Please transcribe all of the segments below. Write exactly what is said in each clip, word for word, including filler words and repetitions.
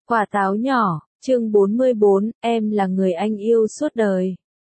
Quả táo nhỏ, chương bốn mươi bốn, em là người anh yêu suốt đời.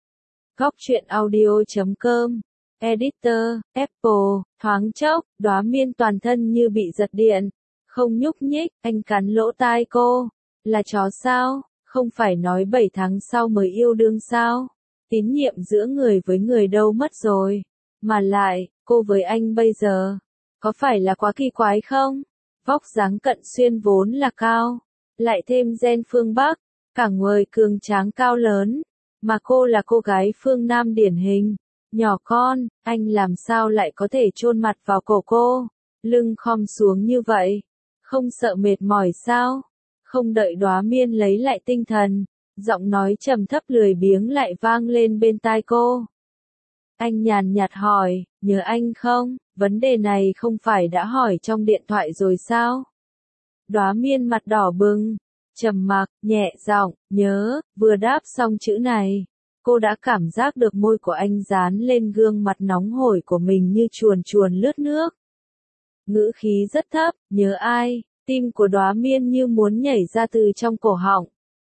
Góc truyện audio chấm com, Editor, Apple, thoáng chốc, Đóa Miên toàn thân như bị giật điện, không nhúc nhích, anh cắn lỗ tai cô, là chó sao, không phải nói bảy tháng sau mới yêu đương sao, tín nhiệm giữa người với người đâu mất rồi, mà lại, cô với anh bây giờ, có phải là quá kỳ quái không? Vóc dáng Cận Xuyên vốn là cao, lại thêm gen phương Bắc, cả người cường tráng cao lớn, mà cô là cô gái phương Nam điển hình, nhỏ con, anh làm sao lại có thể chôn mặt vào cổ cô, lưng khom xuống như vậy, không sợ mệt mỏi sao? Không đợi Đóa Miên lấy lại tinh thần, giọng nói trầm thấp lười biếng lại vang lên bên tai cô. Anh nhàn nhạt hỏi, nhớ anh không? Vấn đề này không phải đã hỏi trong điện thoại rồi sao? Đóa Miên mặt đỏ bừng, trầm mặc, nhẹ giọng, nhớ, vừa đáp xong chữ này, cô đã cảm giác được môi của anh dán lên gương mặt nóng hổi của mình như chuồn chuồn lướt nước. Ngữ khí rất thấp, nhớ ai, tim của Đóa Miên như muốn nhảy ra từ trong cổ họng.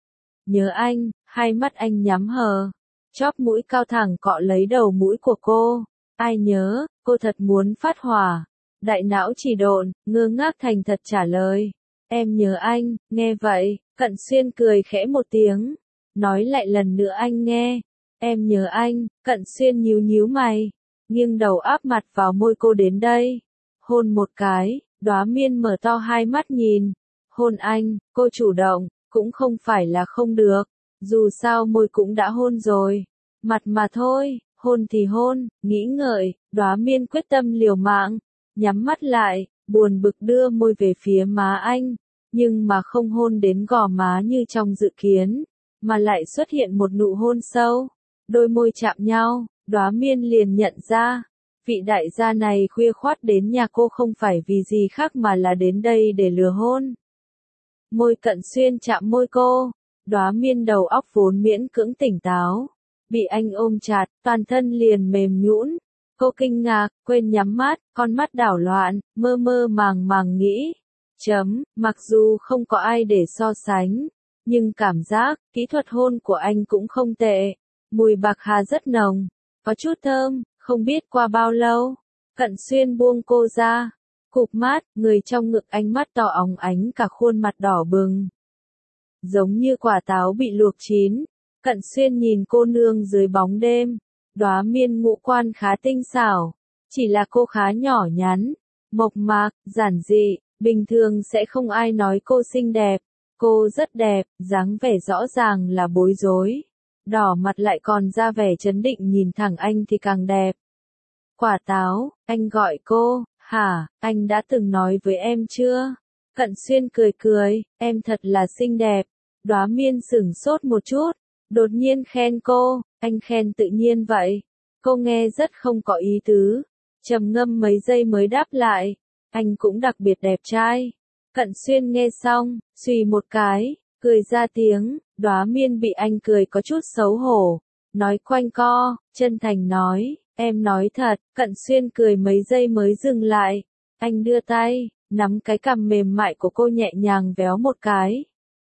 Nhớ anh, hai mắt anh nhắm hờ, chóp mũi cao thẳng cọ lấy đầu mũi của cô. Ai nhớ, cô thật muốn phát hỏa. Đại não chỉ độn, ngơ ngác thành thật trả lời. Em nhớ anh, nghe vậy, Cận Xuyên cười khẽ một tiếng. Nói lại lần nữa anh nghe. Em nhớ anh, Cận Xuyên nhíu nhíu mày. Nghiêng đầu áp mặt vào môi cô đến đây. Hôn một cái, Đóa Miên mở to hai mắt nhìn. Hôn anh, cô chủ động, cũng không phải là không được. Dù sao môi cũng đã hôn rồi. Mặt mà thôi. Hôn thì hôn, nghĩ ngợi, Đóa Miên quyết tâm liều mạng, nhắm mắt lại, buồn bực đưa môi về phía má anh, nhưng mà không hôn đến gò má như trong dự kiến, mà lại xuất hiện một nụ hôn sâu, đôi môi chạm nhau, Đóa Miên liền nhận ra, vị đại gia này khuya khoắt đến nhà cô không phải vì gì khác mà là đến đây để lừa hôn. Môi Cận Xuyên chạm môi cô, Đóa Miên đầu óc vốn miễn cưỡng tỉnh táo. Bị anh ôm chặt, toàn thân liền mềm nhũn. Cô kinh ngạc, quên nhắm mắt, con mắt đảo loạn, mơ mơ màng màng nghĩ. Chấm, mặc dù không có ai để so sánh, nhưng cảm giác, kỹ thuật hôn của anh cũng không tệ. Mùi bạc hà rất nồng, có chút thơm, không biết qua bao lâu. Cận Xuyên buông cô ra, cụp mắt, người trong ngực anh mắt to óng ánh cả khuôn mặt đỏ bừng. Giống như quả táo bị luộc chín. Cận Xuyên nhìn cô nương dưới bóng đêm, Đóa Miên ngũ quan khá tinh xảo, chỉ là cô khá nhỏ nhắn, mộc mạc, giản dị, bình thường sẽ không ai nói cô xinh đẹp, cô rất đẹp, dáng vẻ rõ ràng là bối rối, đỏ mặt lại còn ra vẻ trấn định nhìn thẳng anh thì càng đẹp. Quả táo, anh gọi cô, hả, anh đã từng nói với em chưa? Cận Xuyên cười cười, em thật là xinh đẹp, Đóa Miên sửng sốt một chút. Đột nhiên khen cô, anh khen tự nhiên vậy. Cô nghe rất không có ý tứ. Trầm ngâm mấy giây mới đáp lại. Anh cũng đặc biệt đẹp trai. Cận Xuyên nghe xong, xùy một cái, cười ra tiếng. Đóa Miên bị anh cười có chút xấu hổ. Nói quanh co, chân thành nói, em nói thật. Cận Xuyên cười mấy giây mới dừng lại. Anh đưa tay, nắm cái cằm mềm mại của cô nhẹ nhàng véo một cái.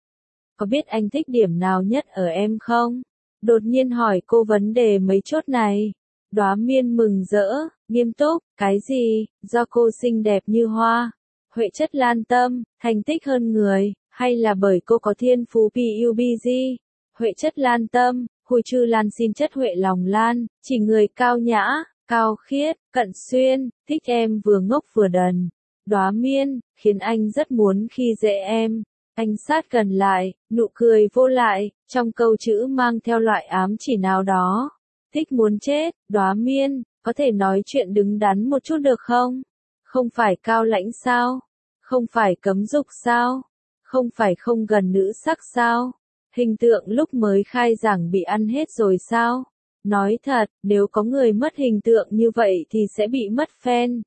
Có biết anh thích điểm nào nhất ở em không? Đột nhiên hỏi cô vấn đề mấy chốt này. Đóa Miên mừng rỡ, nghiêm túc, cái gì, do cô xinh đẹp như hoa, huệ chất lan tâm, thành tích hơn người, hay là bởi cô có thiên phú pubg, huệ chất lan tâm, hùi chư lan xin chất huệ lòng lan, chỉ người cao nhã, cao khiết, Cận Xuyên, thích em vừa ngốc vừa đần. Đóa Miên, khiến anh rất muốn khi dễ em. Anh sát gần lại, nụ cười vô lại, trong câu chữ mang theo loại ám chỉ nào đó. Thích muốn chết, Đóa Miên, có thể nói chuyện đứng đắn một chút được không? Không phải cao lãnh sao? Không phải cấm dục sao? Không phải không gần nữ sắc sao? Hình tượng lúc mới khai giảng bị ăn hết rồi sao? Nói thật, nếu có người mất hình tượng như vậy thì sẽ bị mất fan.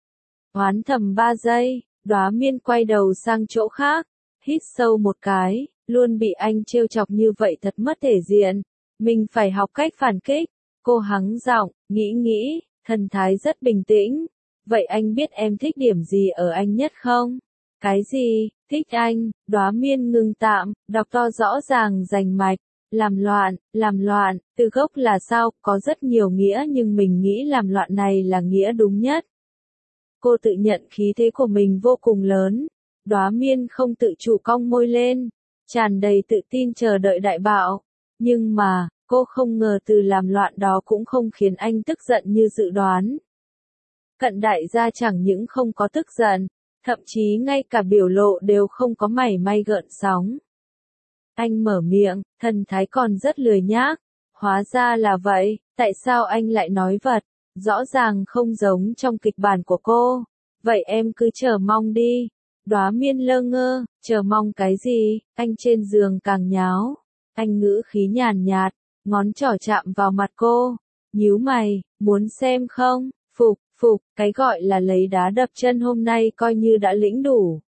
Oán thầm ba giây, Đóa Miên quay đầu sang chỗ khác. Hít sâu một cái, luôn bị anh trêu chọc như vậy thật mất thể diện. Mình phải học cách phản kích. Cô hắng giọng, nghĩ nghĩ, thần thái rất bình tĩnh. Vậy anh biết em thích điểm gì ở anh nhất không? Cái gì? Thích anh, Đóa Miên ngừng tạm, đọc to rõ ràng rành mạch. Làm loạn, làm loạn, từ gốc là sao, có rất nhiều nghĩa nhưng mình nghĩ làm loạn này là nghĩa đúng nhất. Cô tự nhận khí thế của mình vô cùng lớn. Đóa Miên không tự chủ cong môi lên, tràn đầy tự tin chờ đợi đại bạo. Nhưng mà, cô không ngờ từ làm loạn đó cũng không khiến anh tức giận như dự đoán. Cận đại gia chẳng những không có tức giận, thậm chí ngay cả biểu lộ đều không có mảy may gợn sóng. Anh mở miệng, thần thái còn rất lười nhác. Hóa ra là vậy, tại sao anh lại nói vật? Rõ ràng không giống trong kịch bản của cô. Vậy em cứ chờ mong đi. Đóa Miên lơ ngơ, chờ mong cái gì? Anh trên giường càng nháo. Anh ngữ khí nhàn nhạt, ngón trỏ chạm vào mặt cô. Nhíu mày, muốn xem không? Phục, phục, cái gọi là lấy đá đập chân hôm nay coi như đã lĩnh đủ.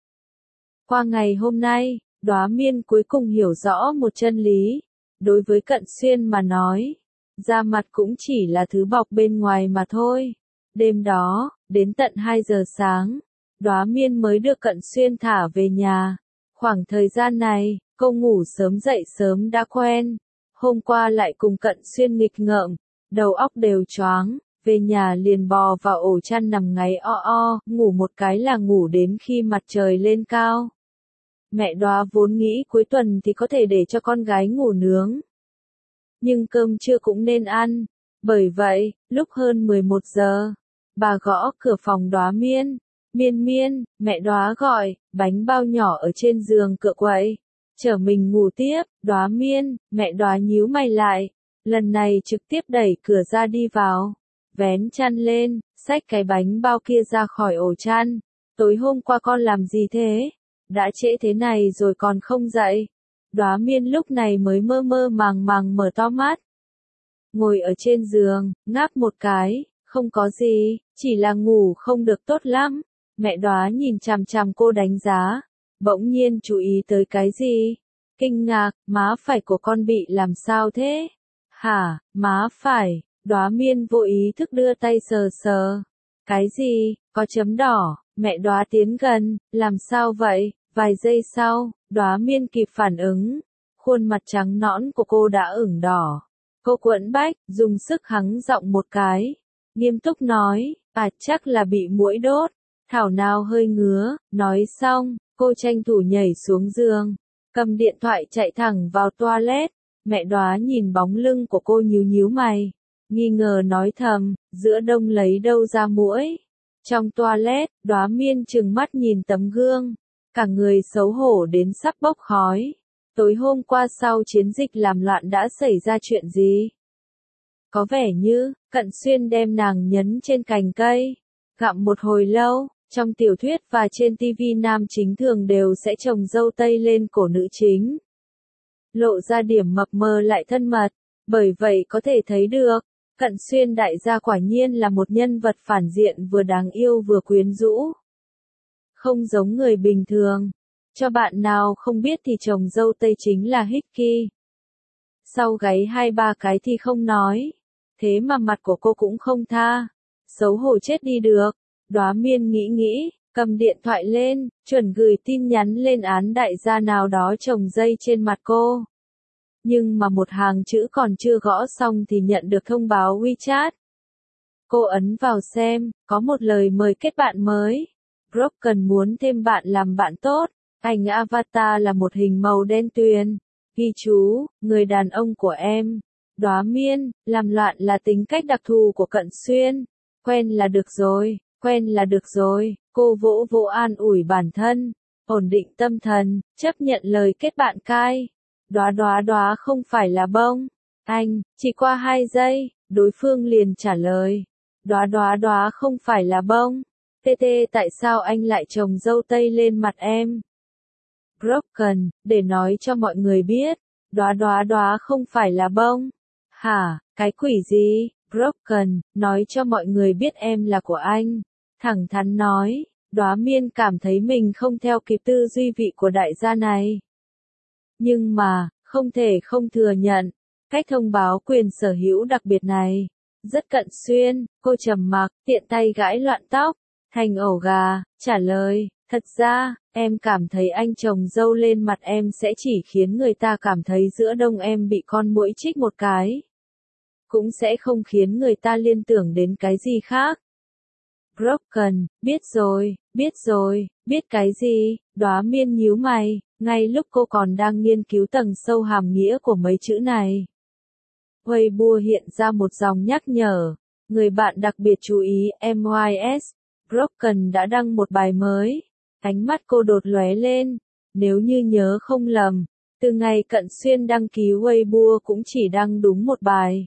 Qua ngày hôm nay, Đóa Miên cuối cùng hiểu rõ một chân lý. Đối với Cận Xuyên mà nói, da mặt cũng chỉ là thứ bọc bên ngoài mà thôi. Đêm đó, đến tận hai giờ sáng, Đóa Miên mới được Cận Xuyên thả về nhà. Khoảng thời gian này, cô ngủ sớm dậy sớm đã quen. Hôm qua lại cùng Cận Xuyên nghịch ngợm, đầu óc đều choáng, về nhà liền bò vào ổ chăn nằm ngáy o o, ngủ một cái là ngủ đến khi mặt trời lên cao. Mẹ Đóa vốn nghĩ cuối tuần thì có thể để cho con gái ngủ nướng. Nhưng cơm trưa cũng nên ăn. Bởi vậy, lúc hơn mười một giờ, bà gõ cửa phòng Đóa Miên. Miên Miên, mẹ Đóa gọi, bánh bao nhỏ ở trên giường cựa quậy. Chở mình ngủ tiếp, Đóa Miên, mẹ Đóa nhíu mày lại. Lần này trực tiếp đẩy cửa ra đi vào. Vén chăn lên, xách cái bánh bao kia ra khỏi ổ chăn. Tối hôm qua con làm gì thế? Đã trễ thế này rồi còn không dậy. Đóa Miên lúc này mới mơ mơ màng màng mở to mắt. Ngồi ở trên giường, ngáp một cái, không có gì, chỉ là ngủ không được tốt lắm. Mẹ Đóa nhìn chằm chằm cô đánh giá, bỗng nhiên chú ý tới cái gì? Kinh ngạc, má phải của con bị làm sao thế? Hả, má phải? Đóa Miên vô ý thức đưa tay sờ sờ. Cái gì, có chấm đỏ? Mẹ Đóa tiến gần, làm sao vậy? Vài giây sau, Đóa Miên kịp phản ứng. Khuôn mặt trắng nõn của cô đã ửng đỏ. Cô quẫn bách, dùng sức hắng giọng một cái. Nghiêm túc nói, à chắc là bị muỗi đốt. Thảo nào hơi ngứa, nói xong, cô tranh thủ nhảy xuống giường. Cầm điện thoại chạy thẳng vào toilet. Mẹ Đóa nhìn bóng lưng của cô nhíu nhíu mày. Nghi ngờ nói thầm, giữa đông lấy đâu ra muỗi. Trong toilet, Đóa Miên trừng mắt nhìn tấm gương. Cả người xấu hổ đến sắp bốc khói. Tối hôm qua sau chiến dịch làm loạn đã xảy ra chuyện gì? Có vẻ như, Cận Xuyên đem nàng nhấn trên cành cây. Gặm một hồi lâu, trong tiểu thuyết và trên ti vi nam chính thường đều sẽ trồng dâu tây lên cổ nữ chính. Lộ ra điểm mập mờ lại thân mật, bởi vậy có thể thấy được, Cận Xuyên đại gia quả nhiên là một nhân vật phản diện vừa đáng yêu vừa quyến rũ. Không giống người bình thường. Cho bạn nào không biết thì chồng dâu tây chính là Hickey. Sau gáy hai ba cái thì không nói. Thế mà mặt của cô cũng không tha. Xấu hổ chết đi được. Đóa Miên nghĩ nghĩ, cầm điện thoại lên, chuẩn gửi tin nhắn lên án đại gia nào đó trồng dây trên mặt cô. Nhưng mà một hàng chữ còn chưa gõ xong thì nhận được thông báo WeChat. Cô ấn vào xem, có một lời mời kết bạn mới. Broken muốn thêm bạn làm bạn tốt. Ảnh avatar là một hình màu đen tuyền. Ghi chú, người đàn ông của em. Đóa Miên, làm loạn là tính cách đặc thù của Cận Xuyên. Quen là được rồi, quen là được rồi. Cô vỗ vỗ an ủi bản thân. Ổn định tâm thần, chấp nhận lời kết bạn cai. Đóa đóa đóa không phải là bông. Anh, chỉ qua hai giây, đối phương liền trả lời. Đóa đóa đóa không phải là bông. Tê tê tại sao anh lại trồng dâu tây lên mặt em? Broken, để nói cho mọi người biết. Đóa đóa đóa không phải là bông. Hả, cái quỷ gì? Broken, nói cho mọi người biết em là của anh. Thẳng thắn nói, Đóa Miên cảm thấy mình không theo kịp tư duy vị của đại gia này. Nhưng mà, không thể không thừa nhận, cách thông báo quyền sở hữu đặc biệt này. Rất Cận Xuyên, cô trầm mặc, tiện tay gãi loạn tóc. Thành ổ gà, trả lời, Thật ra, em cảm thấy anh chồng dâu lên mặt em sẽ chỉ khiến người ta cảm thấy giữa đông em bị con muỗi chích một cái. Cũng sẽ không khiến người ta liên tưởng đến cái gì khác. Broken, biết rồi, biết rồi, biết cái gì, Đóa Miên nhíu mày, ngay lúc cô còn đang nghiên cứu tầng sâu hàm nghĩa của mấy chữ này. Weibo hiện ra một dòng nhắc nhở, người bạn đặc biệt chú ý em i ét, Broken đã đăng một bài mới. Ánh mắt cô đột lóe lên, nếu như nhớ không lầm, từ ngày Cận Xuyên đăng ký Weibo cũng chỉ đăng đúng một bài.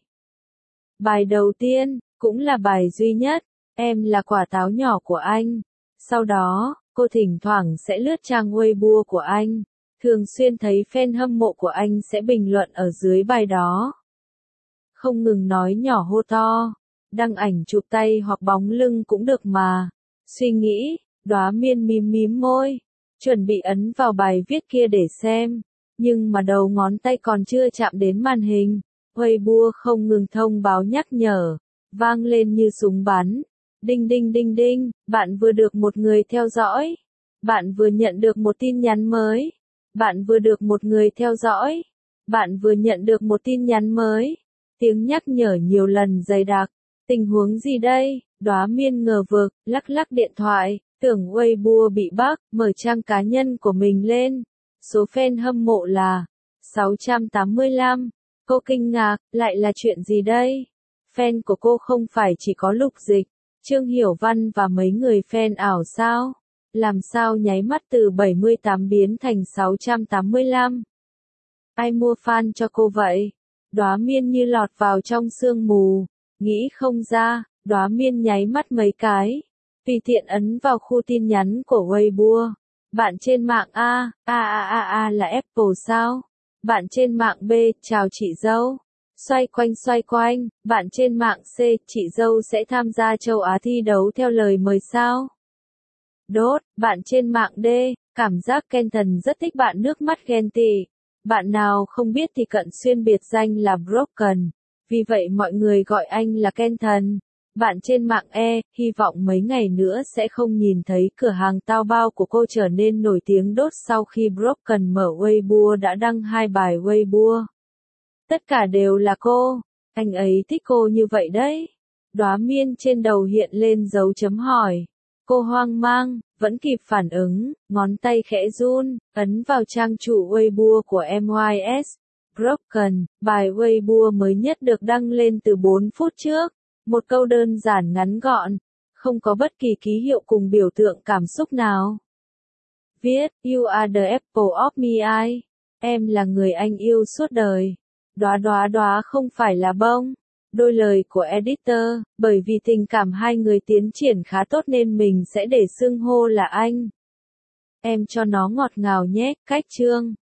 Bài đầu tiên, cũng là bài duy nhất, em là quả táo nhỏ của anh. Sau đó, cô thỉnh thoảng sẽ lướt trang Weibo của anh, thường xuyên thấy fan hâm mộ của anh sẽ bình luận ở dưới bài đó. Không ngừng nói nhỏ hô to, đăng ảnh chụp tay hoặc bóng lưng cũng được mà. Suy nghĩ, Đóa Miên mím mím môi, chuẩn bị ấn vào bài viết kia để xem, nhưng mà đầu ngón tay còn chưa chạm đến màn hình. Weibo không ngừng thông báo nhắc nhở, vang lên như súng bắn. Đinh đinh đinh đinh, bạn vừa được một người theo dõi. Bạn vừa nhận được một tin nhắn mới. Bạn vừa được một người theo dõi. Bạn vừa nhận được một tin nhắn mới. Tiếng nhắc nhở nhiều lần dày đặc. Tình huống gì đây? Đóa Miên ngờ vực, lắc lắc điện thoại, tưởng Weibo bị bug, mở trang cá nhân của mình lên. Số fan hâm mộ là sáu trăm tám mươi lăm. Cô kinh ngạc, lại là chuyện gì đây? Fan của cô không phải chỉ có Lục Dịch, Trương Hiểu Văn và mấy người fan ảo sao? Làm sao nháy mắt từ bảy mươi tám biến thành sáu trăm tám mươi lăm? Ai mua fan cho cô vậy? Đóa Miên như lọt vào trong sương mù, nghĩ không ra, Đóa Miên nháy mắt mấy cái, tùy tiện ấn vào khu tin nhắn của Weibo. Bạn trên mạng A, A A A A là Apple sao? Bạn trên mạng B, chào chị dâu. Xoay quanh xoay quanh, bạn trên mạng C, chị dâu sẽ tham gia châu Á thi đấu theo lời mời sao? Đốt, bạn trên mạng D, cảm giác Kenton rất thích bạn nước mắt ghen tị. Bạn nào không biết thì Cận Xuyên biệt danh là Broken, vì vậy mọi người gọi anh là Kenton. Bạn trên mạng E, hy vọng mấy ngày nữa sẽ không nhìn thấy cửa hàng tao bao của cô trở nên nổi tiếng. Đốt, sau khi Broken mở Weibo đã đăng hai bài Weibo. Tất cả đều là cô, anh ấy thích cô như vậy đấy. Đóa Miên trên đầu hiện lên dấu chấm hỏi. Cô hoang mang, vẫn kịp phản ứng, ngón tay khẽ run, ấn vào trang chủ Weibo của em i ét. Broken, bài Weibo mới nhất được đăng lên từ bốn phút trước. Một câu đơn giản ngắn gọn, không có bất kỳ ký hiệu cùng biểu tượng cảm xúc nào. Viết, You are the apple of my eye. Em là người anh yêu suốt đời. Đóa đóa đóa không phải là bông. Đôi lời của editor, bởi vì tình cảm hai người tiến triển khá tốt nên mình sẽ để xưng hô là anh. Em cho nó ngọt ngào nhé, cách chương.